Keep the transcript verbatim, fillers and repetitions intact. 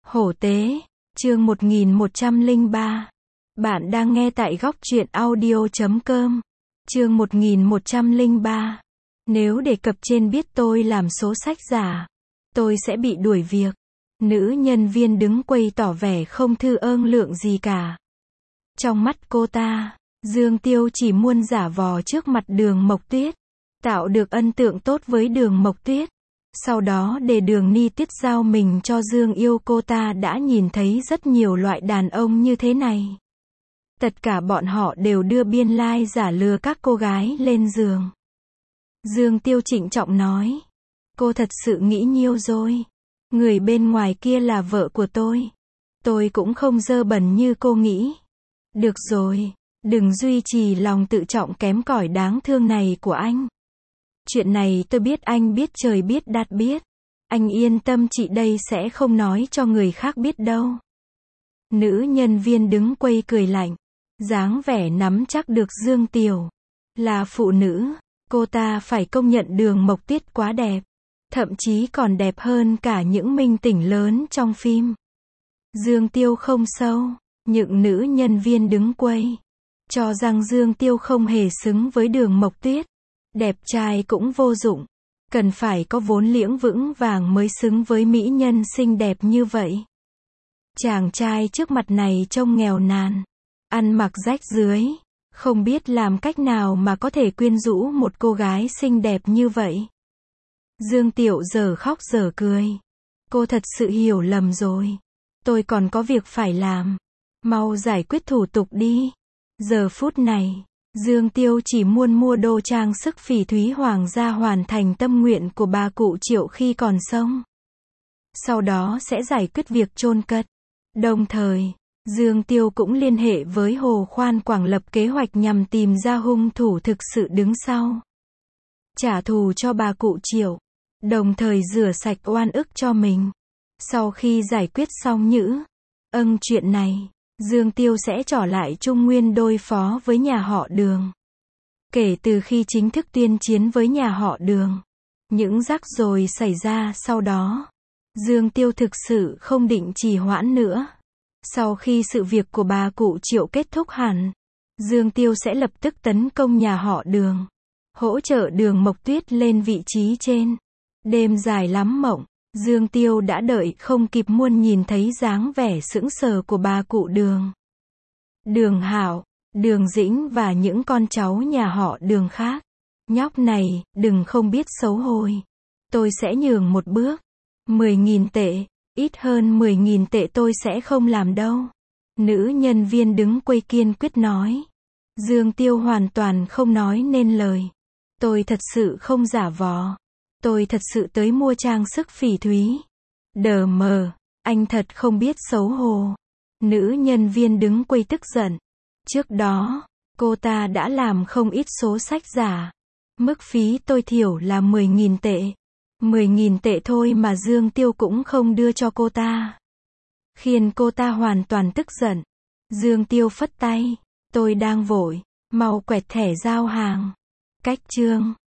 Hổ tế, chương một nghìn một trăm lẻ ba. Bạn đang nghe tại góc truyện audio chấm com. Chương một nghìn một trăm lẻ ba. Nếu đề cập trên biết tôi làm số sách giả, tôi sẽ bị đuổi việc. Nữ nhân viên đứng quầy tỏ vẻ không thư ương lượng gì cả. Trong mắt cô ta, Dương Tiêu chỉ muốn giả vò trước mặt Đường Mộc Tuyết, tạo được ấn tượng tốt với Đường Mộc Tuyết. Sau đó để Đường Ni Tuyết giao mình cho Dương Yêu. Cô ta đã nhìn thấy rất nhiều loại đàn ông như thế này. Tất cả bọn họ đều đưa biên lai like giả lừa các cô gái lên giường. Dương Tiêu trịnh trọng nói. Cô thật sự nghĩ nhiều rồi. Người bên ngoài kia là vợ của tôi. Tôi cũng không dơ bẩn như cô nghĩ. Được rồi, đừng duy trì lòng tự trọng kém cỏi đáng thương này của anh. Chuyện này tôi biết, anh biết trời biết đất biết. Anh yên tâm, chị đây sẽ không nói cho người khác biết đâu. Nữ nhân viên đứng quầy cười lạnh, dáng vẻ nắm chắc được Dương Tiểu. Là phụ nữ, cô ta phải công nhận Đường Mộc Tuyết quá đẹp. Thậm chí còn đẹp hơn cả những minh tinh lớn trong phim. Dương Tiêu không sâu, những nữ nhân viên đứng quầy cho rằng Dương Tiêu không hề xứng với Đường Mộc Tuyết. Đẹp trai cũng vô dụng, cần phải có vốn liếng vững vàng mới xứng với mỹ nhân xinh đẹp như vậy. Chàng trai trước mặt này trông nghèo nàn, ăn mặc rách rưới, không biết làm cách nào mà có thể quyến rũ một cô gái xinh đẹp như vậy. Dương Tiểu giờ khóc giờ cười. Cô thật sự hiểu lầm rồi. Tôi còn có việc phải làm. Mau giải quyết thủ tục đi. Giờ phút này, Dương Tiêu chỉ muốn mua đồ trang sức phỉ thúy hoàng gia hoàn thành tâm nguyện của bà cụ Triệu khi còn sống. Sau đó sẽ giải quyết việc chôn cất. Đồng thời, Dương Tiêu cũng liên hệ với Hồ Khoan Quảng lập kế hoạch nhằm tìm ra hung thủ thực sự đứng sau. Trả thù cho bà cụ Triệu. Đồng thời rửa sạch oan ức cho mình. Sau khi giải quyết xong nhữ âng chuyện này, Dương Tiêu sẽ trỏ lại Trung Nguyên đối phó với nhà họ Đường. Kể từ khi chính thức tuyên chiến với nhà họ Đường, những rắc rối xảy ra sau đó, Dương Tiêu thực sự không định trì hoãn nữa. Sau khi sự việc của bà cụ Triệu kết thúc hẳn, Dương Tiêu sẽ lập tức tấn công nhà họ Đường, hỗ trợ Đường Mộc Tuyết lên vị trí trên. Đêm dài lắm mộng, Dương Tiêu đã đợi không kịp muốn nhìn thấy dáng vẻ sững sờ của bà cụ Đường. Đường Hạo, Đường Dĩnh và những con cháu nhà họ Đường khác. Nhóc này, đừng không biết xấu hổ. Tôi sẽ nhường một bước. mười nghìn tệ, ít hơn mười nghìn tệ tôi sẽ không làm đâu. Nữ nhân viên đứng quầy kiên quyết nói. Dương Tiêu hoàn toàn không nói nên lời. Tôi thật sự không giả vờ. Tôi thật sự tới mua trang sức phỉ thúy. Đờ mờ, anh thật không biết xấu hổ. Nữ nhân viên đứng quầy tức giận. Trước đó, cô ta đã làm không ít số sách giả. Mức phí tối thiểu là mười nghìn tệ. mười nghìn tệ thôi mà Dương Tiêu cũng không đưa cho cô ta. Khiến cô ta hoàn toàn tức giận. Dương Tiêu phất tay. Tôi đang vội, mau quẹt thẻ giao hàng. Cách chương.